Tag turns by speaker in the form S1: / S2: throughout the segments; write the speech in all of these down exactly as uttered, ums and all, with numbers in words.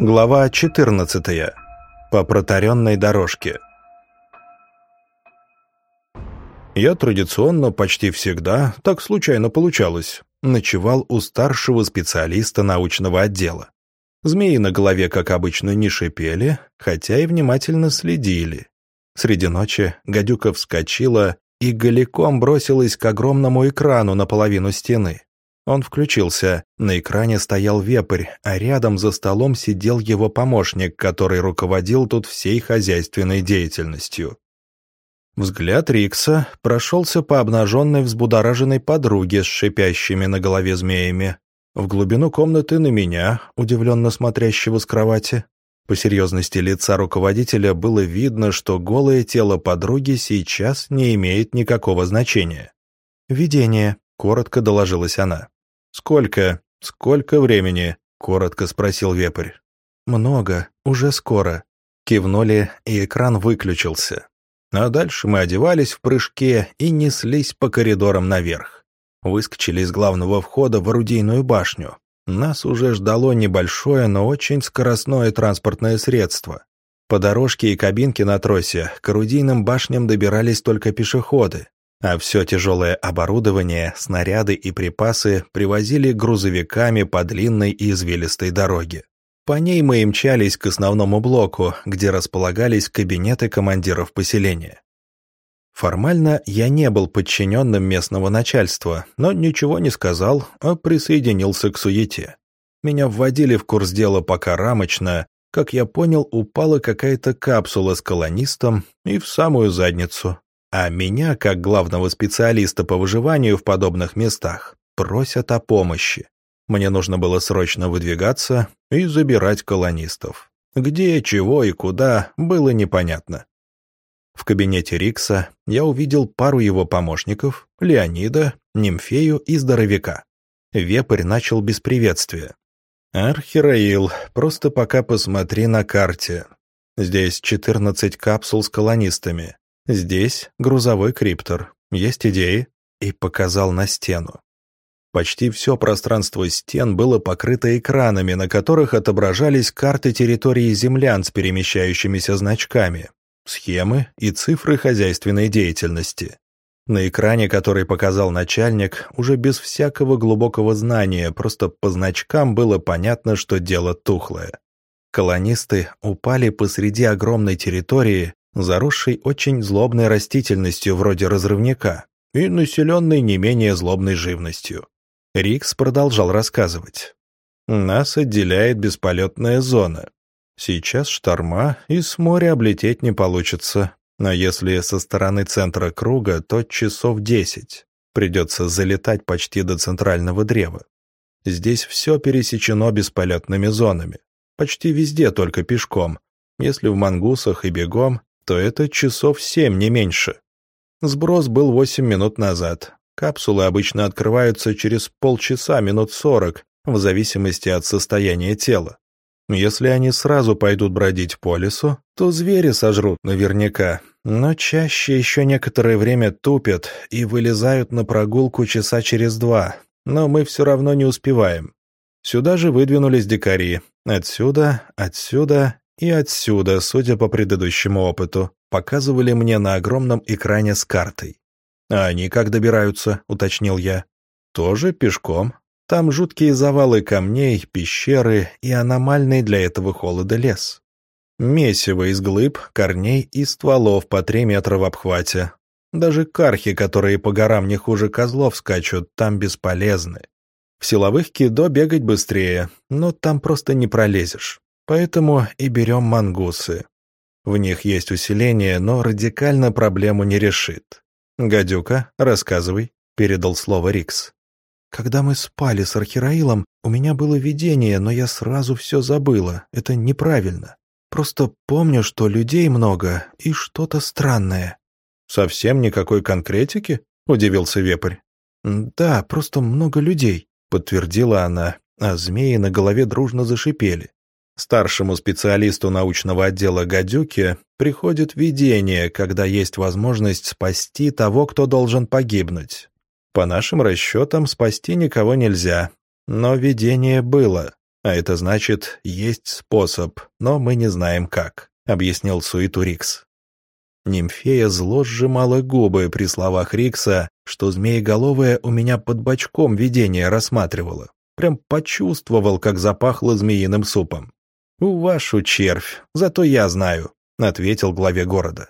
S1: Глава четырнадцатая. По протаренной дорожке. Я традиционно почти всегда, так случайно получалось, ночевал у старшего специалиста научного отдела. Змеи на голове, как обычно, не шипели, хотя и внимательно следили. Среди ночи гадюка вскочила и голиком бросилась к огромному экрану наполовину стены. Он включился, на экране стоял вепрь, а рядом за столом сидел его помощник, который руководил тут всей хозяйственной деятельностью. Взгляд Рикса прошелся по обнаженной взбудораженной подруге с шипящими на голове змеями, в глубину комнаты на меня, удивленно смотрящего с кровати. По серьезности лица руководителя было видно, что голое тело подруги сейчас не имеет никакого значения. «Видение», — коротко доложилась она. «Сколько? Сколько времени?» — коротко спросил вепрь. «Много. Уже скоро». Кивнули, и экран выключился. А дальше мы одевались в прыжке и неслись по коридорам наверх. Выскочили из главного входа в орудийную башню. Нас уже ждало небольшое, но очень скоростное транспортное средство. По дорожке и кабинке на тросе к орудийным башням добирались только пешеходы. А все тяжелое оборудование, снаряды и припасы привозили грузовиками по длинной и извилистой дороге. По ней мы и мчались к основному блоку, где располагались кабинеты командиров поселения. Формально я не был подчиненным местного начальства, но ничего не сказал, а присоединился к суете. Меня вводили в курс дела пока рамочно, как я понял, упала какая-то капсула с колонистом и в самую задницу. А меня, как главного специалиста по выживанию в подобных местах, просят о помощи. Мне нужно было срочно выдвигаться и забирать колонистов. Где, чего и куда, было непонятно. В кабинете Рикса я увидел пару его помощников, Леонида, Нимфею и Здоровяка. Вепрь начал без приветствия. «Архираил, просто пока посмотри на карте. Здесь четырнадцать капсул с колонистами. Здесь грузовой криптор. Есть идеи?» И показал на стену. Почти все пространство стен было покрыто экранами, на которых отображались карты территории землян с перемещающимися значками, схемы и цифры хозяйственной деятельности. На экране, который показал начальник, уже без всякого глубокого знания, просто по значкам было понятно, что дело тухлое. Колонисты упали посреди огромной территории, заросшей очень злобной растительностью вроде разрывника и населенной не менее злобной живностью. Рикс продолжал рассказывать. «Нас отделяет бесполетная зона. Сейчас шторма, и с моря облететь не получится. Но если со стороны центра круга, то часов десять. Придется залетать почти до центрального древа. Здесь все пересечено бесполетными зонами. Почти везде только пешком. Если в мангусах и бегом, то это часов семь, не меньше. Сброс был восемь минут назад. Капсулы обычно открываются через полчаса, минут сорок, в зависимости от состояния тела. Если они сразу пойдут бродить по лесу, то звери сожрут наверняка, но чаще еще некоторое время тупят и вылезают на прогулку часа через два, но мы все равно не успеваем. Сюда же выдвинулись дикари. Отсюда, отсюда и отсюда, судя по предыдущему опыту, показывали мне на огромном экране с картой. «А они как добираются?» — уточнил я. «Тоже пешком. Там жуткие завалы камней, пещеры и аномальный для этого холода лес. Месиво из глыб, корней и стволов по три метра в обхвате. Даже кархи, которые по горам не хуже козлов скачут, там бесполезны. В силовых кидо бегать быстрее, но там просто не пролезешь. Поэтому и берем мангусы. В них есть усиление, но радикально проблему не решит. «Гадюка, рассказывай», — передал слово Рикс. «Когда мы спали с Архираилом, у меня было видение, но я сразу все забыла. Это неправильно. Просто помню, что людей много и что-то странное». «Совсем никакой конкретики?» — удивился вепрь. «Да, просто много людей», — подтвердила она, а змеи на голове дружно зашипели. Старшему специалисту научного отдела гадюки приходит видение, когда есть возможность спасти того, кто должен погибнуть. По нашим расчетам, спасти никого нельзя, но видение было. А это значит, есть способ, но мы не знаем как», — объяснил суету Рикс. Нимфея зло сжимала губы при словах Рикса, что змееголовая у меня под бочком видение рассматривала. Прям почувствовал, как запахло змеиным супом. «У вашу червь, зато я знаю», — ответил главе города.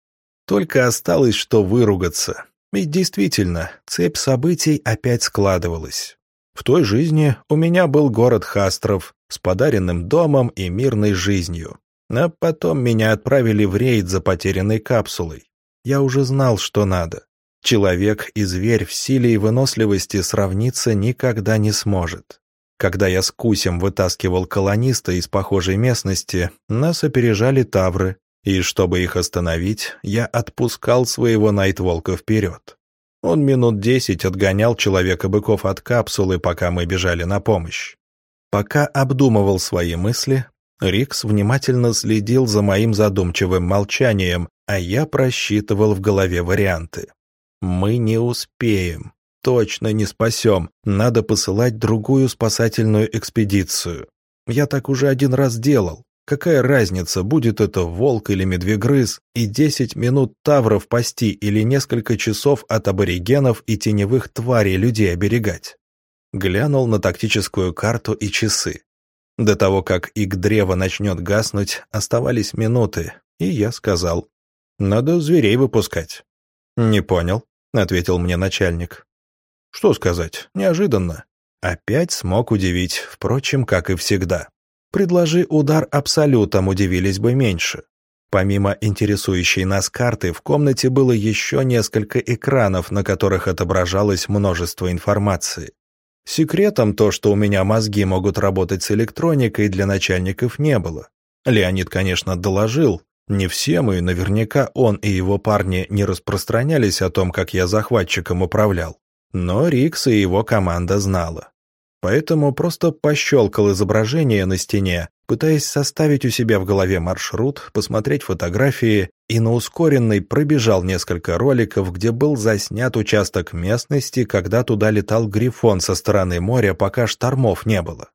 S1: Только осталось, что выругаться. И действительно, цепь событий опять складывалась. В той жизни у меня был город Хастров с подаренным домом и мирной жизнью. А потом меня отправили в рейд за потерянной капсулой. Я уже знал, что надо. Человек и зверь в силе и выносливости сравниться никогда не сможет. Когда я с Кусем вытаскивал колониста из похожей местности, нас опережали тавры, и чтобы их остановить, я отпускал своего Найтволка вперед. Он минут десять отгонял Человека-быков от капсулы, пока мы бежали на помощь. Пока обдумывал свои мысли, Рикс внимательно следил за моим задумчивым молчанием, а я просчитывал в голове варианты. «Мы не успеем. Точно не спасем. Надо посылать другую спасательную экспедицию. Я так уже один раз делал. Какая разница, будет это волк или медвегрыз, и десять минут тавров пасти или несколько часов от аборигенов и теневых тварей людей оберегать?» Глянул на тактическую карту и часы. До того, как иг-древо начнет гаснуть, оставались минуты, и я сказал: «Надо зверей выпускать». «Не понял», — ответил мне начальник. Что сказать, неожиданно. Опять смог удивить, впрочем, как и всегда. Предложи удар абсолютом, удивились бы меньше. Помимо интересующей нас карты, в комнате было еще несколько экранов, на которых отображалось множество информации. Секретом то, что у меня мозги могут работать с электроникой, для начальников не было. Леонид, конечно, доложил. Не всем, и наверняка он и его парни не распространялись о том, как я захватчиком управлял. Но Рикс и его команда знала. Поэтому просто пощелкал изображение на стене, пытаясь составить у себя в голове маршрут, посмотреть фотографии, и на ускоренной пробежал несколько роликов, где был заснят участок местности, когда туда летал Грифон со стороны моря, пока штормов не было.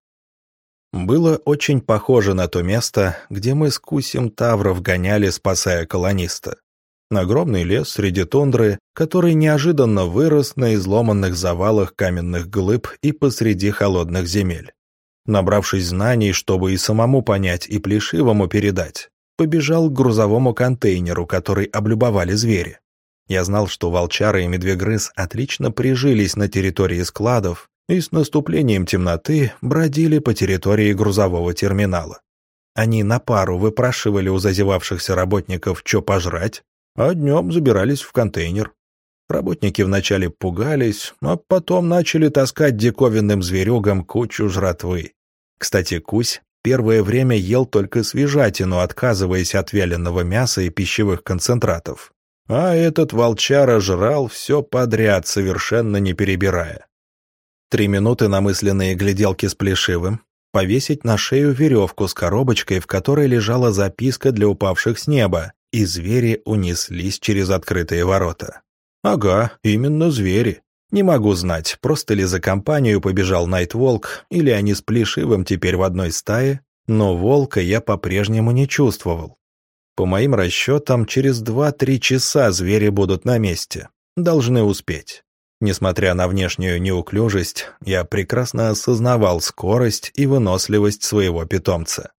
S1: Было очень похоже на то место, где мы с Кусем тавров гоняли, спасая колониста. Огромный лес среди тундры, который неожиданно вырос на изломанных завалах каменных глыб и посреди холодных земель. Набравшись знаний, чтобы и самому понять, и плешивому передать, побежал к грузовому контейнеру, который облюбовали звери. Я знал, что волчара и медвегрыз отлично прижились на территории складов и с наступлением темноты бродили по территории грузового терминала. Они на пару выпрашивали у зазевавшихся работников, что пожрать, а днем забирались в контейнер. Работники вначале пугались, а потом начали таскать диковинным зверюгам кучу жратвы. Кстати, Кусь первое время ел только свежатину, отказываясь от вяленого мяса и пищевых концентратов. А этот волчара жрал все подряд, совершенно не перебирая. Три минуты на мысленные гляделки с плешивым, повесить на шею веревку с коробочкой, в которой лежала записка для упавших с неба, и звери унеслись через открытые ворота. Ага, именно звери. Не могу знать, просто ли за компанию побежал Найтволк, или они с Плешивым теперь в одной стае, но волка я по-прежнему не чувствовал. По моим расчетам, через два-три часа звери будут на месте. Должны успеть. Несмотря на внешнюю неуклюжесть, я прекрасно осознавал скорость и выносливость своего питомца.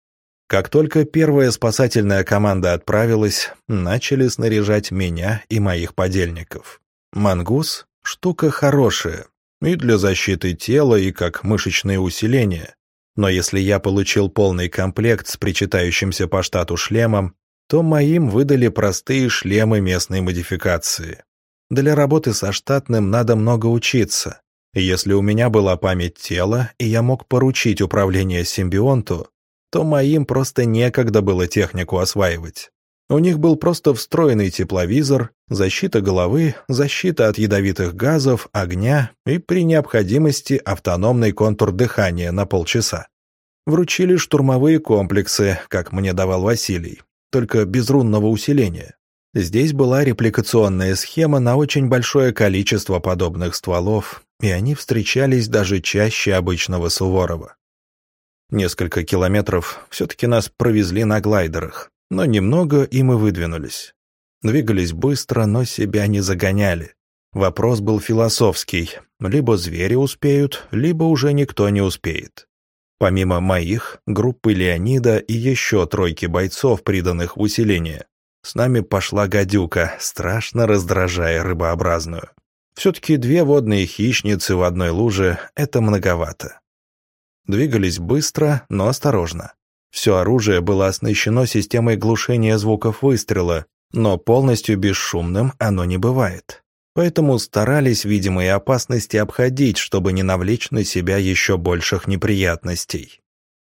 S1: Как только первая спасательная команда отправилась, начали снаряжать меня и моих подельников. Мангус — штука хорошая, и для защиты тела, и как мышечное усиление. Но если я получил полный комплект с причитающимся по штату шлемом, то моим выдали простые шлемы местной модификации. Для работы со штатным надо много учиться. Если у меня была память тела, и я мог поручить управление симбионту, то моим просто некогда было технику осваивать. У них был просто встроенный тепловизор, защита головы, защита от ядовитых газов, огня и при необходимости автономный контур дыхания на полчаса. Вручили штурмовые комплексы, как мне давал Василий, только без рунного усиления. Здесь была репликационная схема на очень большое количество подобных стволов, и они встречались даже чаще обычного Суворова. Несколько километров все-таки нас провезли на глайдерах, но немного и мы выдвинулись. Двигались быстро, но себя не загоняли. Вопрос был философский. Либо звери успеют, либо уже никто не успеет. Помимо моих, группы Леонида и еще тройки бойцов, приданных в усиление, с нами пошла гадюка, страшно раздражая рыбообразную. Все-таки две водные хищницы в одной луже — это многовато. Двигались быстро, но осторожно. Все оружие было оснащено системой глушения звуков выстрела, но полностью бесшумным оно не бывает. Поэтому старались видимые опасности обходить, чтобы не навлечь на себя еще больших неприятностей.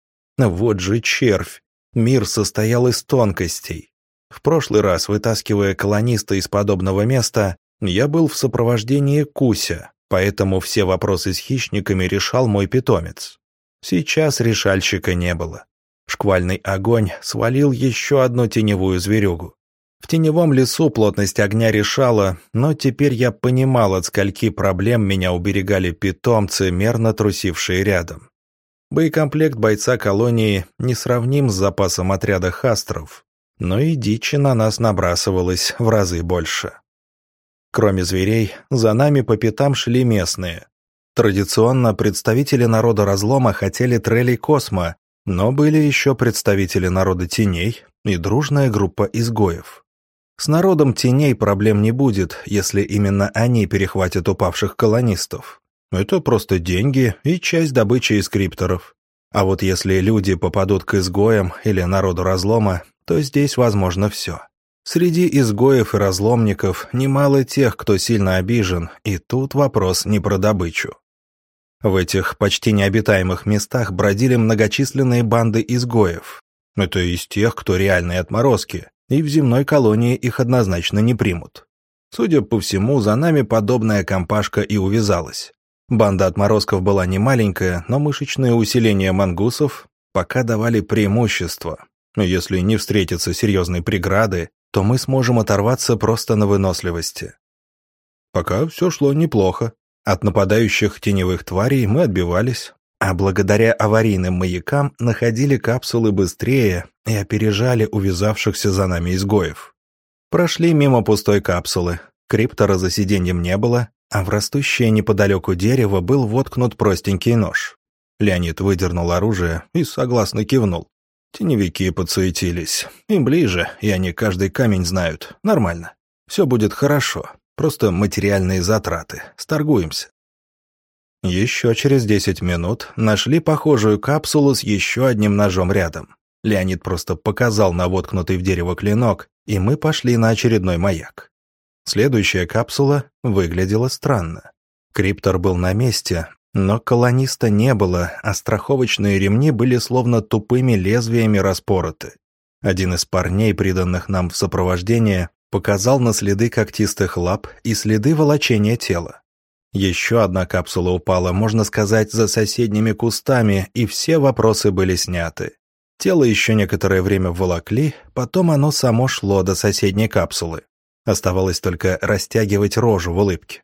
S1: Вот же червь! Мир состоял из тонкостей. В прошлый раз, вытаскивая колониста из подобного места, я был в сопровождении Куся, поэтому все вопросы с хищниками решал мой питомец. Сейчас решальщика не было. Шквальный огонь свалил еще одну теневую зверюгу. В теневом лесу плотность огня решала, но теперь я понимал, от скольки проблем меня уберегали питомцы, мерно трусившие рядом. Боекомплект бойца колонии не сравним с запасом отряда хастров, но и дичи на нас набрасывалось в разы больше. Кроме зверей, за нами по пятам шли местные. Традиционно представители народа разлома хотели трелей Космо, но были еще представители народа теней и дружная группа изгоев. С народом теней проблем не будет, если именно они перехватят упавших колонистов. Это просто деньги и часть добычи из крипторов. А вот если люди попадут к изгоям или народу разлома, то здесь возможно все. Среди изгоев и разломников немало тех, кто сильно обижен, и тут вопрос не про добычу. В этих почти необитаемых местах бродили многочисленные банды изгоев. Это из тех, кто реальные отморозки, и в земной колонии их однозначно не примут. Судя по всему, за нами подобная компашка и увязалась. Банда отморозков была не маленькая, но мышечные усиления мангусов пока давали преимущество. Если не встретятся серьезные преграды, то мы сможем оторваться просто на выносливости. Пока все шло неплохо. От нападающих теневых тварей мы отбивались, а благодаря аварийным маякам находили капсулы быстрее и опережали увязавшихся за нами изгоев. Прошли мимо пустой капсулы, криптора за сиденьем не было, а в растущее неподалеку дерево был воткнут простенький нож. Леонид выдернул оружие и согласно кивнул. Теневики подсуетились. Им ближе, и они каждый камень знают. Нормально. Все будет хорошо. Просто материальные затраты. Сторгуемся. Еще через десять минут нашли похожую капсулу с еще одним ножом рядом. Леонид просто показал на воткнутый в дерево клинок, и мы пошли на очередной маяк. Следующая капсула выглядела странно. Криптор был на месте, но колониста не было, а страховочные ремни были словно тупыми лезвиями распороты. Один из парней, приданных нам в сопровождение, показал на следы когтистых лап и следы волочения тела. Еще одна капсула упала, можно сказать, за соседними кустами, и все вопросы были сняты. Тело еще некоторое время волокли, потом оно само шло до соседней капсулы. Оставалось только растягивать рожу в улыбке.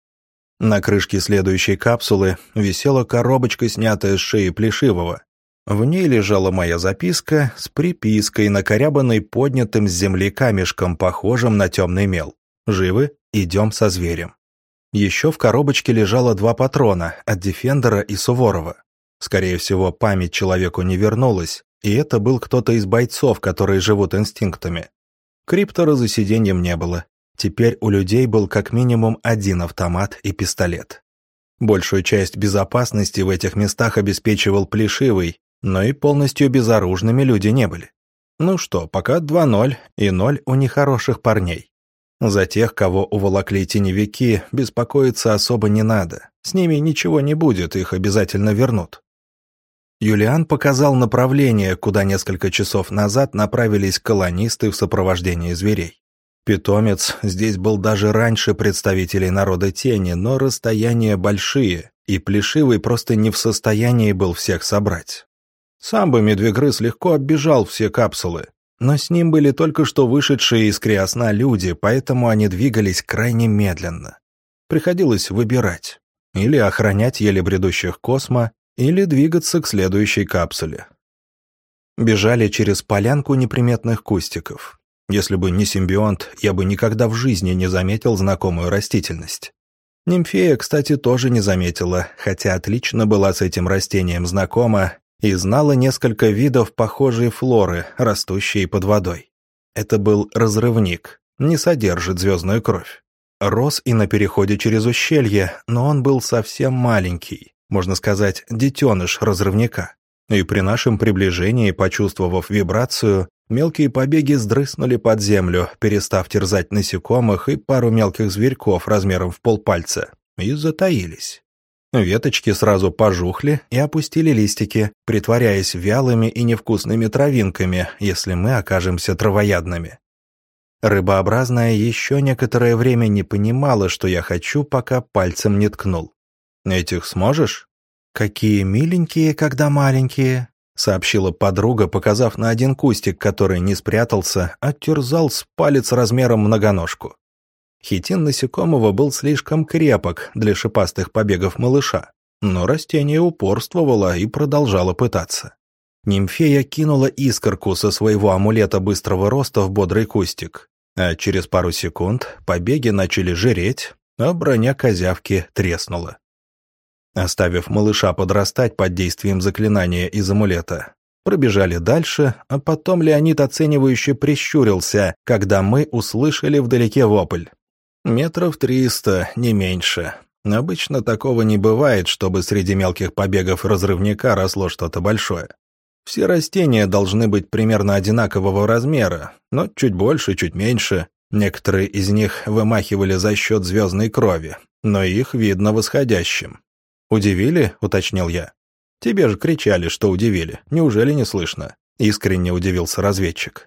S1: На крышке следующей капсулы висела коробочка, снятая с шеи Плешивого. В ней лежала моя записка с припиской, накорябанной поднятым с земли камешком, похожим на темный мел. «Живы? Идем со зверем». Еще в коробочке лежало два патрона от Дефендера и Суворова. Скорее всего, память человеку не вернулась, и это был кто-то из бойцов, которые живут инстинктами. Криптора за сиденьем не было. Теперь у людей был как минимум один автомат и пистолет. Большую часть безопасности в этих местах обеспечивал Плешивый, но и полностью безоружными люди не были. Ну что, пока два ноль, и ноль у нехороших парней. За тех, кого уволокли теневики, беспокоиться особо не надо. С ними ничего не будет, их обязательно вернут. Юлиан показал направление, куда несколько часов назад направились колонисты в сопровождении зверей. Питомец здесь был даже раньше представителей народа тени, но расстояния большие, и Плешивый просто не в состоянии был всех собрать. Сам бы Медвегрыз легко оббежал все капсулы, но с ним были только что вышедшие из криосна люди, поэтому они двигались крайне медленно. Приходилось выбирать. Или охранять еле бредущих Космо, или двигаться к следующей капсуле. Бежали через полянку неприметных кустиков. Если бы не симбионт, я бы никогда в жизни не заметил знакомую растительность. Нимфея, кстати, тоже не заметила, хотя отлично была с этим растением знакома и знала несколько видов похожей флоры, растущей под водой. Это был разрывник, не содержит звездную кровь. Рос и на переходе через ущелье, но он был совсем маленький, можно сказать, детеныш разрывника. И при нашем приближении, почувствовав вибрацию, мелкие побеги сдрыснули под землю, перестав терзать насекомых и пару мелких зверьков размером в полпальца, и затаились. Веточки сразу пожухли и опустили листики, притворяясь вялыми и невкусными травинками, если мы окажемся травоядными. Рыбообразная еще некоторое время не понимала, что я хочу, пока пальцем не ткнул. «Этих сможешь?» «Какие миленькие, когда маленькие», — сообщила подруга, показав на один кустик, который не спрятался, а терзал с палец размером многоножку. Хитин насекомого был слишком крепок для шипастых побегов малыша, но растение упорствовало и продолжало пытаться. Нимфея кинула искорку со своего амулета быстрого роста в бодрый кустик, а через пару секунд побеги начали жиреть, а броня козявки треснула. Оставив малыша подрастать под действием заклинания из амулета, пробежали дальше, а потом Леонид оценивающе прищурился, когда мы услышали вдалеке вопль. Метров триста, не меньше. Обычно такого не бывает, чтобы среди мелких побегов разрывника росло что-то большое. Все растения должны быть примерно одинакового размера, но чуть больше, чуть меньше. Некоторые из них вымахивали за счет звездной крови, но их видно восходящим. «Удивили?» — уточнил я. «Тебе же кричали, что удивили. Неужели не слышно?» — искренне удивился разведчик.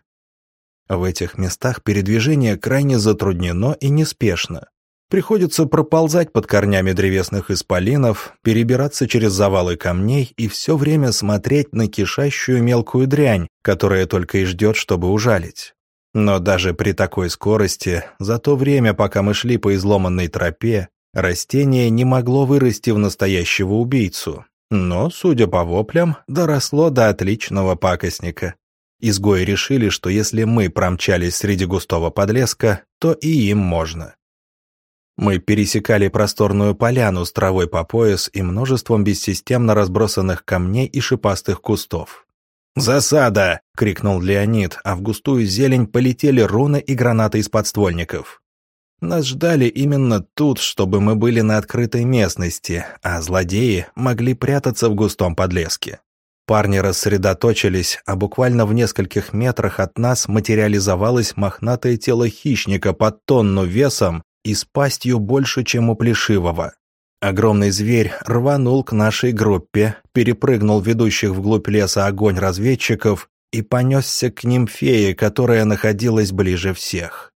S1: В этих местах передвижение крайне затруднено и неспешно. Приходится проползать под корнями древесных исполинов, перебираться через завалы камней и все время смотреть на кишащую мелкую дрянь, которая только и ждет, чтобы ужалить. Но даже при такой скорости, за то время, пока мы шли по изломанной тропе, растение не могло вырасти в настоящего убийцу, но, судя по воплям, доросло до отличного пакостника. Изгои решили, что если мы промчались среди густого подлеска, то и им можно. Мы пересекали просторную поляну с травой по пояс и множеством бессистемно разбросанных камней и шипастых кустов. «Засада!» — крикнул Леонид, а в густую зелень полетели руны и гранаты из подствольников. Нас ждали именно тут, чтобы мы были на открытой местности, а злодеи могли прятаться в густом подлеске. Парни рассредоточились, а буквально в нескольких метрах от нас материализовалось мохнатое тело хищника под тонну весом и с пастью больше, чем у плешивого. Огромный зверь рванул к нашей группе, перепрыгнул ведущих вглубь леса огонь разведчиков и понесся к нимфее, которая находилась ближе всех.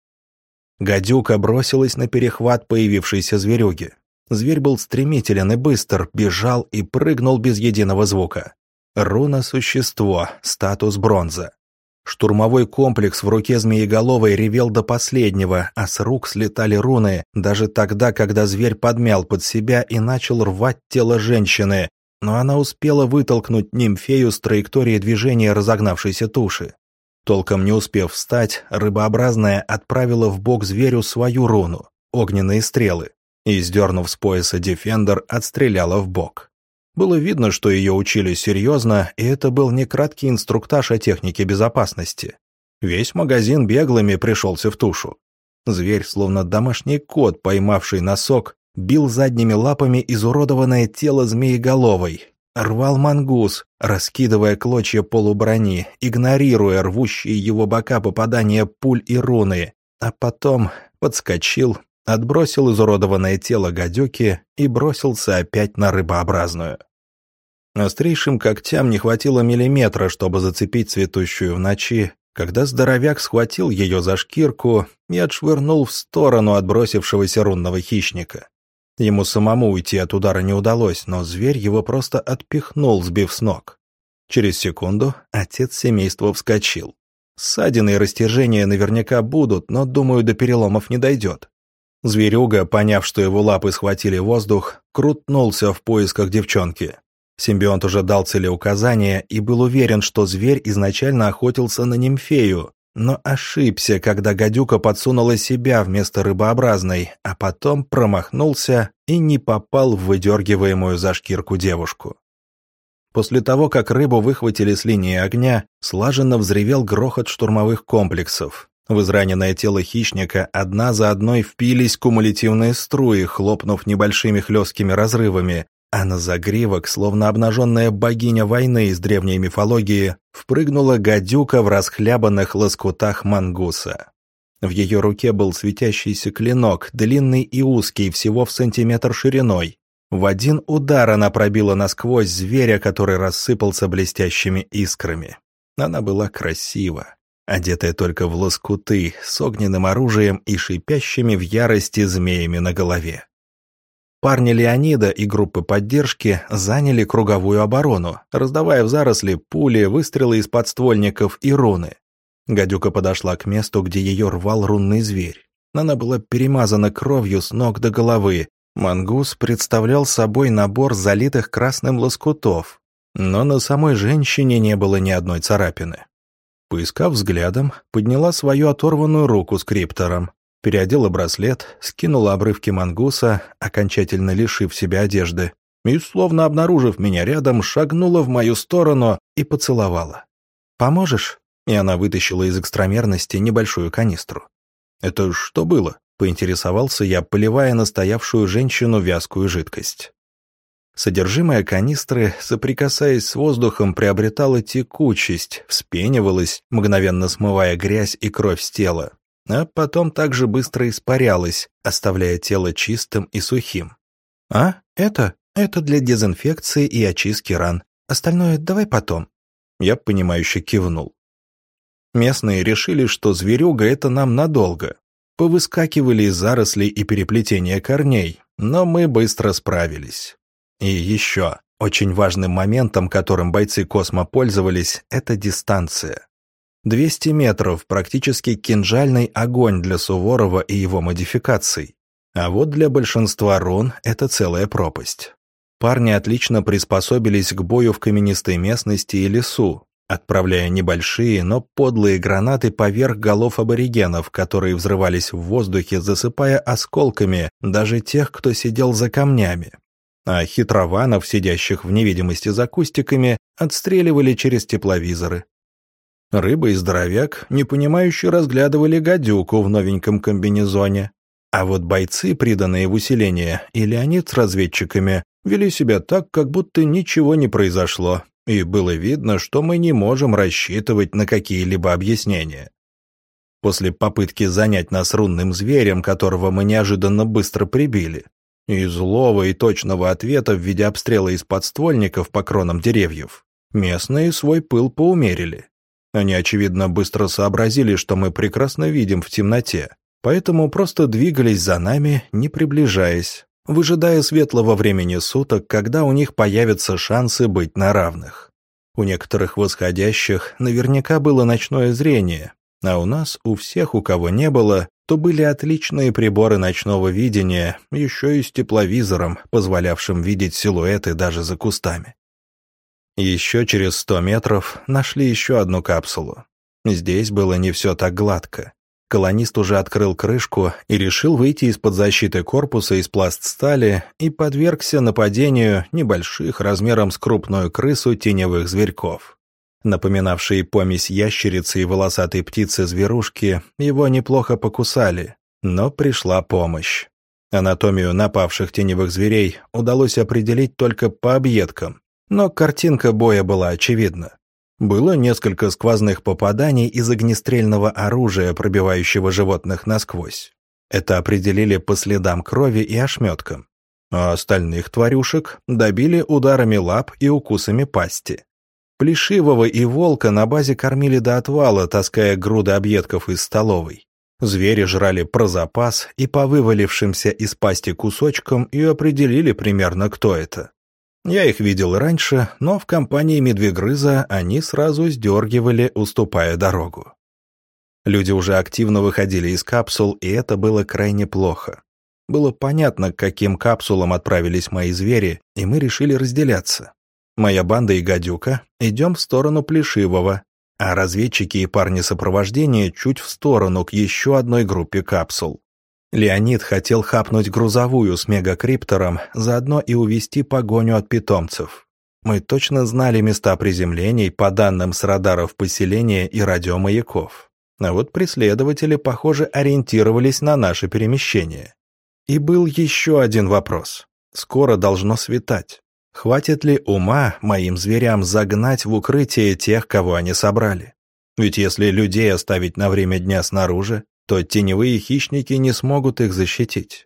S1: Гадюка бросилась на перехват появившейся зверюги. Зверь был стремителен и быстр, бежал и прыгнул без единого звука. Руна-существо, статус бронза. Штурмовой комплекс в руке змееголовой ревел до последнего, а с рук слетали руны, даже тогда, когда зверь подмял под себя и начал рвать тело женщины, но она успела вытолкнуть нимфею с траектории движения разогнавшейся туши. Толком не успев встать, рыбообразная отправила в бок зверю свою руну — огненные стрелы, и, сдернув с пояса дефендер, отстреляла в бок. Было видно, что ее учили серьезно, и это был не краткий инструктаж о технике безопасности. Весь магазин беглыми пришелся в тушу. Зверь, словно домашний кот, поймавший носок, бил задними лапами изуродованное тело змееголовой. Рвал мангус, раскидывая клочья полуброни, игнорируя рвущие его бока попадания пуль и руны, а потом подскочил, отбросил изуродованное тело гадюки и бросился опять на рыбообразную. Острейшим когтям не хватило миллиметра, чтобы зацепить цветущую в ночи, когда здоровяк схватил ее за шкирку и отшвырнул в сторону отбросившегося рунного хищника. Ему самому уйти от удара не удалось, но зверь его просто отпихнул, сбив с ног. Через секунду отец семейства вскочил. Ссадины и растяжения наверняка будут, но, думаю, до переломов не дойдет. Зверюга, поняв, что его лапы схватили воздух, крутнулся в поисках девчонки. Симбионт уже дал целеуказание и был уверен, что зверь изначально охотился на нимфею, но ошибся, когда гадюка подсунула себя вместо рыбообразной, а потом промахнулся и не попал в выдергиваемую за шкирку девушку. После того, как рыбу выхватили с линии огня, слаженно взревел грохот штурмовых комплексов. В израненное тело хищника одна за одной впились кумулятивные струи, хлопнув небольшими хлесткими разрывами, а на загривок, словно обнаженная богиня войны из древней мифологии, впрыгнула гадюка в расхлябанных лоскутах мангуса. В ее руке был светящийся клинок, длинный и узкий, всего в сантиметр шириной. В один удар она пробила насквозь зверя, который рассыпался блестящими искрами. Она была красива, одетая только в лоскуты, с огненным оружием и шипящими в ярости змеями на голове. Парни Леонида и группы поддержки заняли круговую оборону, раздавая в заросли пули, выстрелы из подствольников и руны. Гадюка подошла к месту, где ее рвал рунный зверь. Она была перемазана кровью с ног до головы. Мангус представлял собой набор залитых красным лоскутов, но на самой женщине не было ни одной царапины. Поискав взглядом, подняла свою оторванную руку с криптором. Переодела браслет, скинула обрывки мангуса, окончательно лишив себя одежды, и, словно обнаружив меня рядом, шагнула в мою сторону и поцеловала. «Поможешь?» И она вытащила из экстрамерности небольшую канистру. «Это что было?» — поинтересовался я, поливая настоявшую женщину вязкую жидкость. Содержимое канистры, соприкасаясь с воздухом, приобретало текучесть, вспенивалось, мгновенно смывая грязь и кровь с тела, а потом также быстро испарялась, оставляя тело чистым и сухим. «А, это? Это для дезинфекции и очистки ран. Остальное давай потом». Я понимающе кивнул. Местные решили, что зверюга — это нам надолго. Повыскакивали из зарослей и переплетения корней, но мы быстро справились. И еще, очень важным моментом, которым бойцы Космо пользовались, это дистанция. двести метров, практически кинжальный огонь для Суворова и его модификаций. А вот для большинства рун это целая пропасть. Парни отлично приспособились к бою в каменистой местности и лесу, отправляя небольшие, но подлые гранаты поверх голов аборигенов, которые взрывались в воздухе, засыпая осколками даже тех, кто сидел за камнями. А хитрованов, сидящих в невидимости за кустиками, отстреливали через тепловизоры. Рыба и здоровяк, непонимающе разглядывали гадюку в новеньком комбинезоне. А вот бойцы, приданные в усиление, и Леонид с разведчиками, вели себя так, как будто ничего не произошло, и было видно, что мы не можем рассчитывать на какие-либо объяснения. После попытки занять нас рунным зверем, которого мы неожиданно быстро прибили, и злого и точного ответа в виде обстрела из подствольников по кронам деревьев, местные свой пыл поумерили. Они, очевидно, быстро сообразили, что мы прекрасно видим в темноте, поэтому просто двигались за нами, не приближаясь, выжидая светлого времени суток, когда у них появятся шансы быть на равных. У некоторых восходящих наверняка было ночное зрение, а у нас, у всех, у кого не было, то были отличные приборы ночного видения, еще и с тепловизором, позволявшим видеть силуэты даже за кустами. Еще через сто метров нашли еще одну капсулу. Здесь было не все так гладко. Колонист уже открыл крышку и решил выйти из-под защиты корпуса из пластстали и подвергся нападению небольших размером с крупную крысу теневых зверьков. Напоминавшие помесь ящерицы и волосатой птицы-зверушки, его неплохо покусали, но пришла помощь. Анатомию напавших теневых зверей удалось определить только по объедкам, но картинка боя была очевидна. Было несколько сквозных попаданий из огнестрельного оружия, пробивающего животных насквозь. Это определили по следам крови и ошметкам. А остальных тварюшек добили ударами лап и укусами пасти. Плешивого и волка на базе кормили до отвала, таская груды объедков из столовой. Звери жрали про запас и по вывалившимся из пасти кусочкам и определили примерно, кто это. Я их видел раньше, но в компании медвегрыза они сразу сдергивали, уступая дорогу. Люди уже активно выходили из капсул, и это было крайне плохо. Было понятно, к каким капсулам отправились мои звери, и мы решили разделяться. Моя банда и гадюка идем в сторону Плешивого, а разведчики и парни сопровождения чуть в сторону к еще одной группе капсул. Леонид хотел хапнуть грузовую с мегакриптором, заодно и увести погоню от питомцев. Мы точно знали места приземлений по данным с радаров поселения и радиомаяков. А вот преследователи, похоже, ориентировались на наше перемещение. И был еще один вопрос. Скоро должно светать. Хватит ли ума моим зверям загнать в укрытие тех, кого они собрали? Ведь если людей оставить на время дня снаружи, то теневые хищники не смогут их защитить.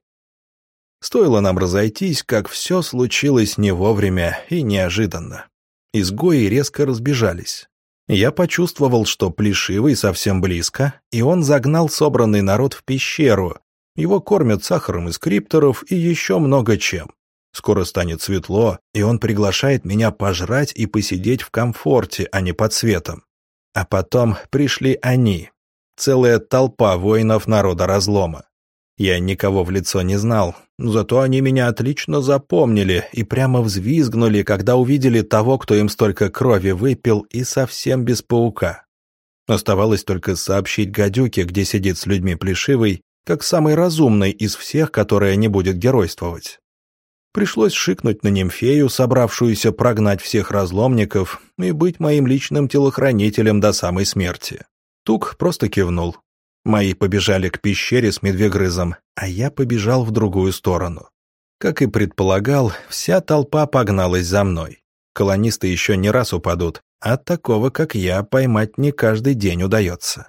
S1: Стоило нам разойтись, как все случилось не вовремя и неожиданно. Изгои резко разбежались. Я почувствовал, что Плешивый совсем близко, и он загнал собранный народ в пещеру. Его кормят сахаром из крипторов и еще много чем. Скоро станет светло, и он приглашает меня пожрать и посидеть в комфорте, а не под светом. А потом пришли они. Целая толпа воинов народа разлома. Я никого в лицо не знал, зато они меня отлично запомнили и прямо взвизгнули, когда увидели того, кто им столько крови выпил и совсем без паука. Оставалось только сообщить гадюке, где сидит с людьми Плешивый, как самый разумный из всех, которая не будет геройствовать. Пришлось шикнуть на нимфею, собравшуюся прогнать всех разломников, и быть моим личным телохранителем до самой смерти. Тук просто кивнул. Мои побежали к пещере с медвегрызом, а я побежал в другую сторону. Как и предполагал, вся толпа погналась за мной. Колонисты еще не раз упадут, а такого, как я, поймать не каждый день удается.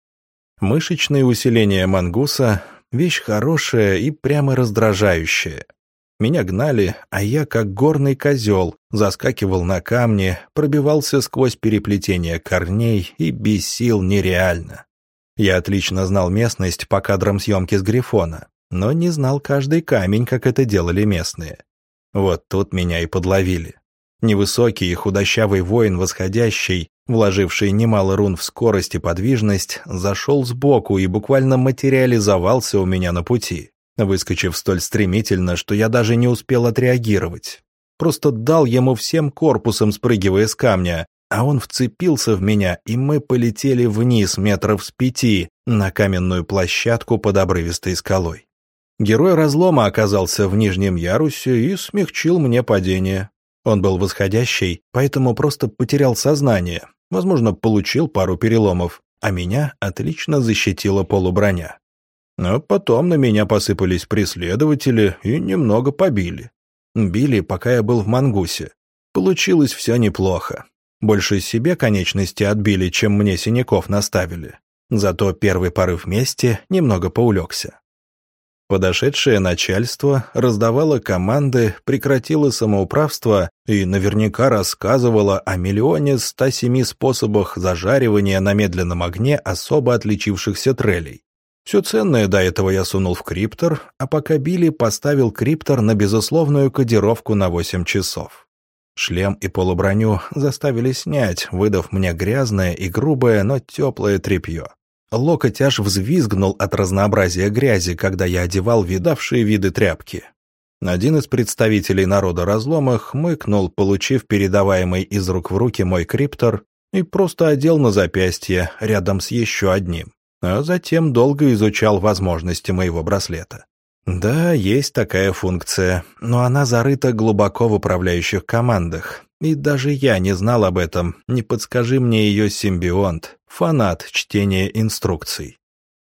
S1: Мышечные усиления мангуса — вещь хорошая и прямо раздражающая. Меня гнали, а я, как горный козел, заскакивал на камни, пробивался сквозь переплетение корней и бесил нереально. Я отлично знал местность по кадрам съемки с Грифона, но не знал каждый камень, как это делали местные. Вот тут меня и подловили. Невысокий и худощавый воин восходящий, вложивший немало рун в скорость и подвижность, зашел сбоку и буквально материализовался у меня на пути, выскочив столь стремительно, что я даже не успел отреагировать. Просто дал ему всем корпусом, спрыгивая с камня, а он вцепился в меня, и мы полетели вниз метров с пяти на каменную площадку под обрывистой скалой. Герой разлома оказался в нижнем ярусе и смягчил мне падение. Он был восходящий, поэтому просто потерял сознание, возможно, получил пару переломов, а меня отлично защитила полуброня. Но потом на меня посыпались преследователи и немного побили. Били, пока я был в мангусе. Получилось все неплохо. Больше себе конечности отбили, чем мне синяков наставили. Зато первый порыв мести немного поулегся. Подошедшее начальство раздавало команды, прекратило самоуправство и наверняка рассказывало о миллионе ста семи способах зажаривания на медленном огне особо отличившихся трелей. Все ценное до этого я сунул в криптор, а пока били, поставил криптор на безусловную кодировку на восемь часов. Шлем и полуброню заставили снять, выдав мне грязное и грубое, но теплое тряпье. Локоть аж взвизгнул от разнообразия грязи, когда я одевал видавшие виды тряпки. Один из представителей народа разлома хмыкнул, получив передаваемый из рук в руки мой криптор, и просто одел на запястье рядом с еще одним, а затем долго изучал возможности моего браслета. Да, есть такая функция, но она зарыта глубоко в управляющих командах, и даже я не знал об этом, не подскажи мне ее симбионт, фанат чтения инструкций.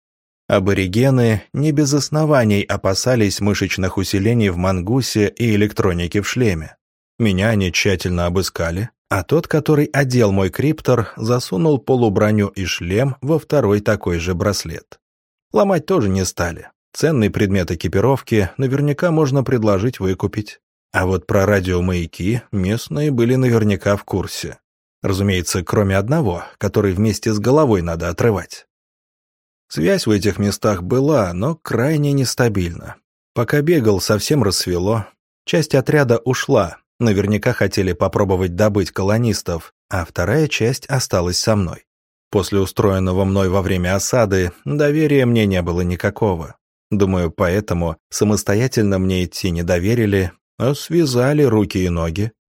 S1: Аборигены не без оснований опасались мышечных усилений в мангусе и электроники в шлеме. Меня они тщательно обыскали, а тот, который одел мой криптор, засунул полуброню и шлем во второй такой же браслет. Ломать тоже не стали. Ценный предмет экипировки наверняка можно предложить выкупить. А вот про радиомаяки местные были наверняка в курсе. Разумеется, кроме одного, который вместе с головой надо отрывать. Связь в этих местах была, но крайне нестабильна. Пока бегал, совсем рассвело. Часть отряда ушла, наверняка хотели попробовать добыть колонистов, а вторая часть осталась со мной. После устроенного мной во время осады доверия мне не было никакого. Думаю, поэтому самостоятельно мне идти не доверили, а связали руки и ноги,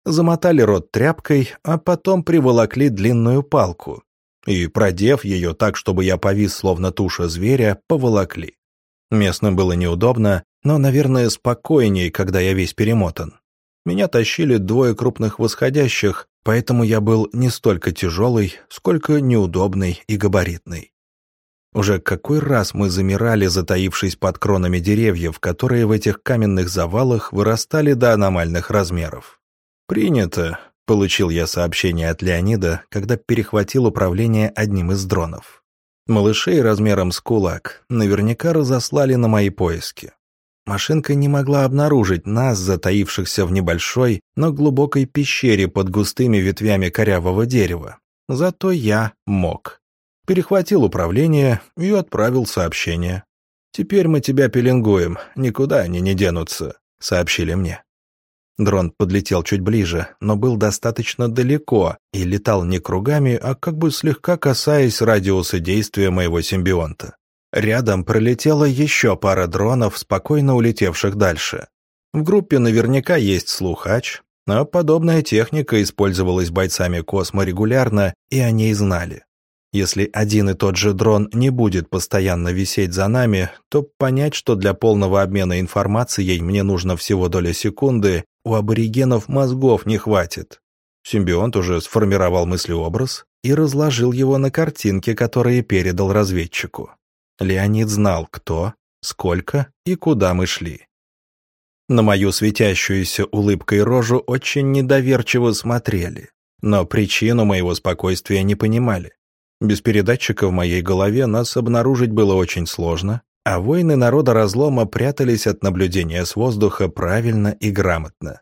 S1: замотали рот тряпкой, а потом приволокли длинную палку. И, продев ее так, чтобы я повис, словно туша зверя, поволокли. Местным было неудобно, но, наверное, спокойней, когда я весь перемотан. Меня тащили двое крупных восходящих, поэтому я был не столько тяжелый, сколько неудобный и габаритный. Уже какой раз мы замирали, затаившись под кронами деревьев, которые в этих каменных завалах вырастали до аномальных размеров. «Принято», — получил я сообщение от Леонида, когда перехватил управление одним из дронов. Малышей размером с кулак наверняка разослали на мои поиски. Машинка не могла обнаружить нас, затаившихся в небольшой, но глубокой пещере под густыми ветвями корявого дерева. Зато я мог. Перехватил управление и отправил сообщение. «Теперь мы тебя пеленгуем, никуда они не денутся», — сообщили мне. Дрон подлетел чуть ближе, но был достаточно далеко и летал не кругами, а как бы слегка касаясь радиуса действия моего симбионта. Рядом пролетела еще пара дронов, спокойно улетевших дальше. В группе наверняка есть слухач, а подобная техника использовалась бойцами Космо регулярно, и о ней знали. Если один и тот же дрон не будет постоянно висеть за нами, то понять, что для полного обмена информацией мне нужно всего доля секунды, у аборигенов мозгов не хватит. Симбионт уже сформировал мыслеобраз и разложил его на картинке, которые передал разведчику. Леонид знал, кто, сколько и куда мы шли. На мою светящуюся улыбкой рожу очень недоверчиво смотрели, но причину моего спокойствия не понимали. Без передатчика в моей голове нас обнаружить было очень сложно, а воины народа разлома прятались от наблюдения с воздуха правильно и грамотно.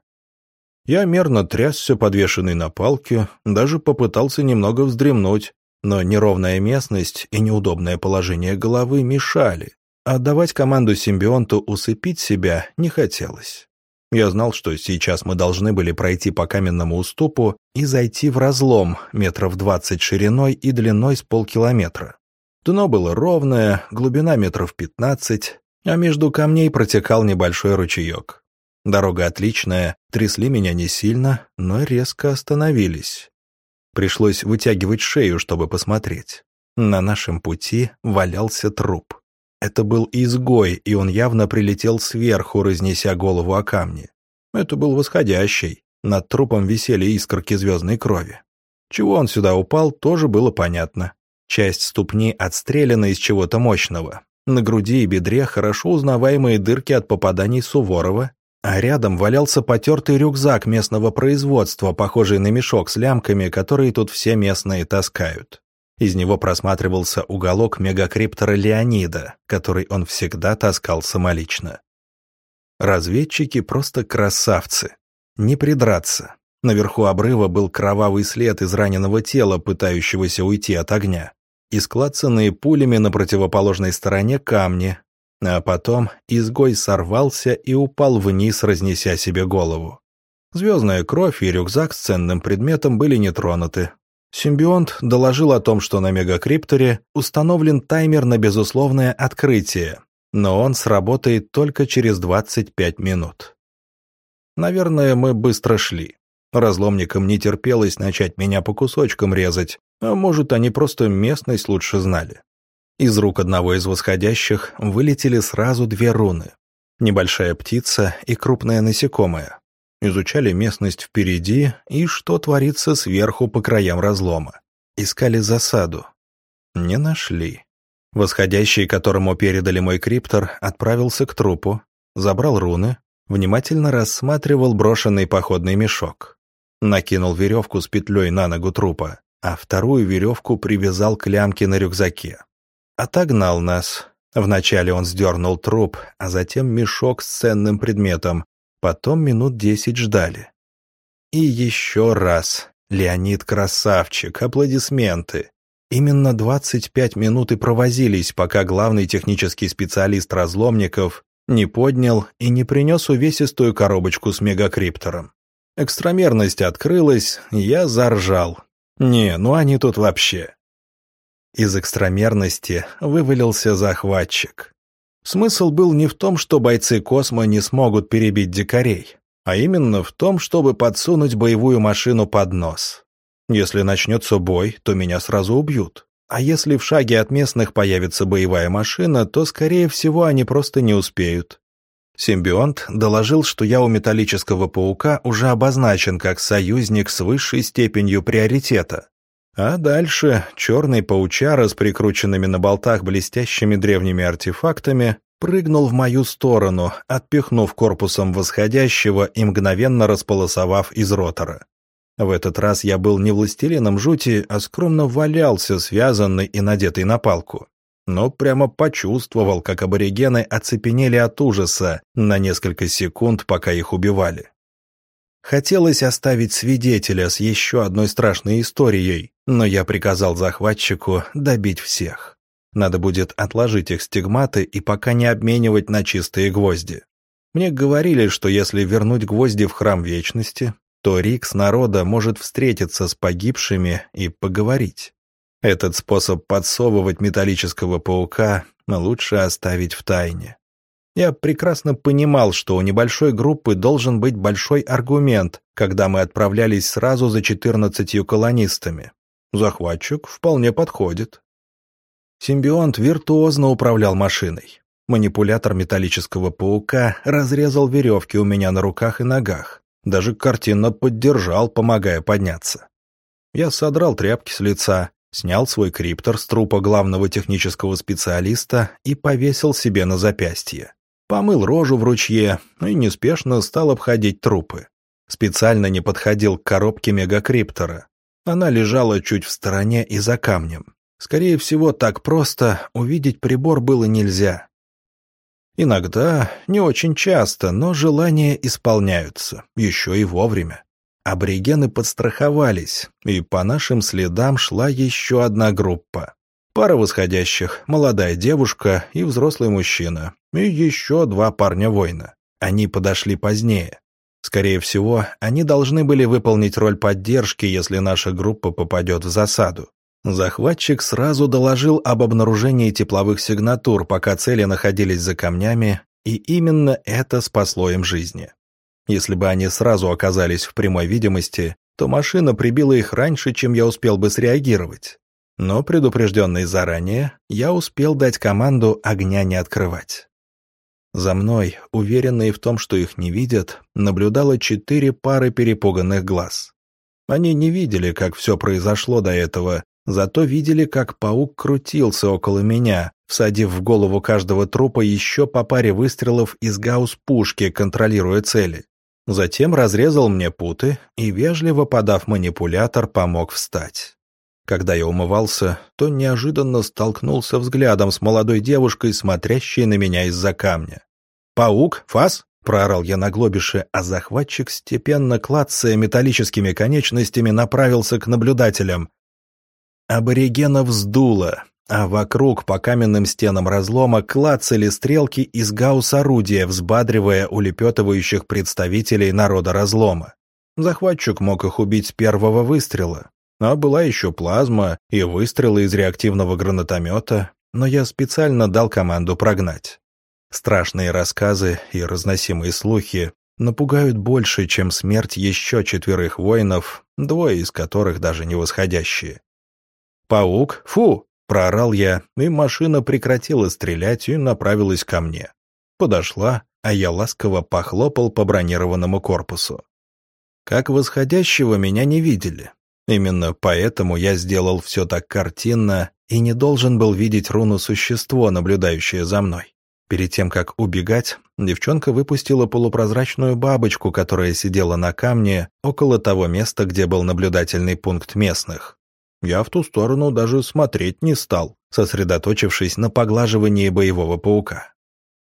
S1: Я мерно трясся, подвешенный на палке, даже попытался немного вздремнуть, но неровная местность и неудобное положение головы мешали, а отдавать команду симбионту усыпить себя не хотелось. Я знал, что сейчас мы должны были пройти по каменному уступу и зайти в разлом метров двадцать шириной и длиной с полкилометра. Дно было ровное, глубина метров пятнадцать, а между камней протекал небольшой ручеек. Дорога отличная, трясли меня не сильно, но резко остановились. Пришлось вытягивать шею, чтобы посмотреть. На нашем пути валялся труп. Это был изгой, и он явно прилетел сверху, разнеся голову о камни. Это был восходящий. Над трупом висели искорки звездной крови. Чего он сюда упал, тоже было понятно. Часть ступни отстреляна из чего-то мощного. На груди и бедре хорошо узнаваемые дырки от попаданий Суворова, а рядом валялся потертый рюкзак местного производства, похожий на мешок с лямками, которые тут все местные таскают. Из него просматривался уголок мегакриптора Леонида, который он всегда таскал самолично. Разведчики просто красавцы. Не придраться. Наверху обрыва был кровавый след из раненого тела, пытающегося уйти от огня, и склацанные пулями на противоположной стороне камни, а потом изгой сорвался и упал вниз, разнеся себе голову. Звездная кровь и рюкзак с ценным предметом были не тронуты. Симбионт доложил о том, что на мегакрипторе установлен таймер на безусловное открытие, но он сработает только через двадцать пять минут. Наверное, мы быстро шли. Разломникам не терпелось начать меня по кусочкам резать, а может, они просто местность лучше знали. Из рук одного из восходящих вылетели сразу две руны. Небольшая птица и крупное насекомое. Изучали местность впереди и что творится сверху по краям разлома. Искали засаду. Не нашли. Восходящий, которому передали мой криптор, отправился к трупу, забрал руны, внимательно рассматривал брошенный походный мешок. Накинул веревку с петлей на ногу трупа, а вторую веревку привязал к лямке на рюкзаке. Отогнал нас. Вначале он сдернул труп, а затем мешок с ценным предметом. Потом минут десять ждали. И еще раз. Леонид красавчик, аплодисменты. Именно двадцать пять минут и провозились, пока главный технический специалист разломников не поднял и не принес увесистую коробочку с мегакриптором. Экстрамерность открылась, я заржал. Не, ну они тут вообще. Из экстрамерности вывалился захватчик. Смысл был не в том, что бойцы Космо не смогут перебить дикарей. а именно в том, чтобы подсунуть боевую машину под нос. Если начнется бой, то меня сразу убьют. А если в шаге от местных появится боевая машина, то, скорее всего, они просто не успеют. Симбионт доложил, что я у металлического паука уже обозначен как союзник с высшей степенью приоритета. А дальше черный паучара с прикрученными на болтах блестящими древними артефактами прыгнул в мою сторону, отпихнув корпусом восходящего и мгновенно располосовав из ротора. В этот раз я был не властелином жути, а скромно валялся, связанный и надетый на палку. Но прямо почувствовал, как аборигены оцепенели от ужаса на несколько секунд, пока их убивали. Хотелось оставить свидетеля с еще одной страшной историей, но я приказал захватчику добить всех. Надо будет отложить их стигматы и пока не обменивать на чистые гвозди. Мне говорили, что если вернуть гвозди в храм вечности, то Рикс народа может встретиться с погибшими и поговорить. Этот способ подсовывать металлического паука лучше оставить в тайне. Я прекрасно понимал, что у небольшой группы должен быть большой аргумент, когда мы отправлялись сразу за четырнадцатью колонистами. Захватчик вполне подходит. Симбионт виртуозно управлял машиной. Манипулятор металлического паука разрезал веревки у меня на руках и ногах. Даже картинно поддержал, помогая подняться. Я содрал тряпки с лица, снял свой криптор с трупа главного технического специалиста и повесил себе на запястье. Помыл рожу в ручье и неспешно стал обходить трупы. Специально не подходил к коробке мегакриптора. Она лежала чуть в стороне и за камнем. Скорее всего, так просто увидеть прибор было нельзя. Иногда, не очень часто, но желания исполняются, еще и вовремя. Аборигены подстраховались, и по нашим следам шла еще одна группа. Пара восходящих, молодая девушка и взрослый мужчина, и еще два парня-воина. Они подошли позднее. Скорее всего, они должны были выполнить роль поддержки, если наша группа попадет в засаду. Захватчик сразу доложил об обнаружении тепловых сигнатур, пока цели находились за камнями, и именно это спасло им жизни. Если бы они сразу оказались в прямой видимости, то машина прибила их раньше, чем я успел бы среагировать. Но, предупрежденный заранее, я успел дать команду огня не открывать. За мной, уверенные в том, что их не видят, наблюдало четыре пары перепуганных глаз. Они не видели, как все произошло до этого, зато видели, как паук крутился около меня, всадив в голову каждого трупа еще по паре выстрелов из гаусс-пушки, контролируя цели. Затем разрезал мне путы и, вежливо подав манипулятор, помог встать. Когда я умывался, то неожиданно столкнулся взглядом с молодой девушкой, смотрящей на меня из-за камня. «Паук, фас!» — проорал я на глобише, а захватчик, степенно клацая металлическими конечностями, направился к наблюдателям. Аборигенов сдуло, а вокруг по каменным стенам разлома клацали стрелки из гаусс-орудия, взбадривая улепетывающих представителей народа разлома. Захватчик мог их убить с первого выстрела, а была еще плазма и выстрелы из реактивного гранатомета, но я специально дал команду прогнать. Страшные рассказы и разносимые слухи напугают больше, чем смерть еще четверых воинов, двое из которых даже не восходящие. «Паук, фу!» — проорал я, и машина прекратила стрелять и направилась ко мне. Подошла, а я ласково похлопал по бронированному корпусу. Как восходящего меня не видели. Именно поэтому я сделал все так картинно и не должен был видеть руну-существо, наблюдающее за мной. Перед тем, как убегать, девчонка выпустила полупрозрачную бабочку, которая сидела на камне около того места, где был наблюдательный пункт местных. Я в ту сторону даже смотреть не стал, сосредоточившись на поглаживании боевого паука.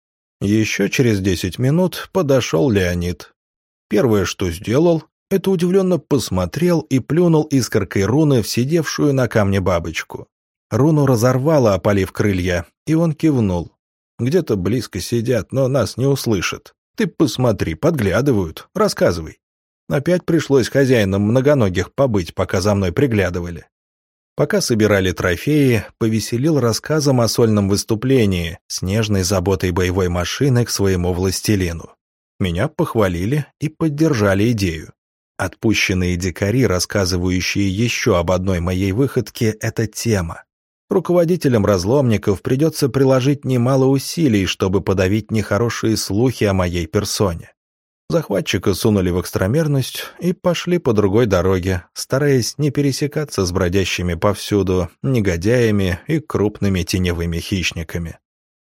S1: Еще через десять минут подошел Леонид. Первое, что сделал, это удивленно посмотрел и плюнул искоркой руны в сидевшую на камне бабочку. Руну разорвало, опалив крылья, и он кивнул. Где-то близко сидят, но нас не услышат. Ты посмотри, подглядывают, рассказывай. Опять пришлось хозяинам многоногих побыть, пока за мной приглядывали. Пока собирали трофеи, повеселил рассказом о сольном выступлении с нежной заботой боевой машины к своему властелину. Меня похвалили и поддержали идею. Отпущенные дикари, рассказывающие еще об одной моей выходке, — это тема. Руководителям разломников придется приложить немало усилий, чтобы подавить нехорошие слухи о моей персоне. Захватчика сунули в экстрамерность и пошли по другой дороге, стараясь не пересекаться с бродящими повсюду негодяями и крупными теневыми хищниками.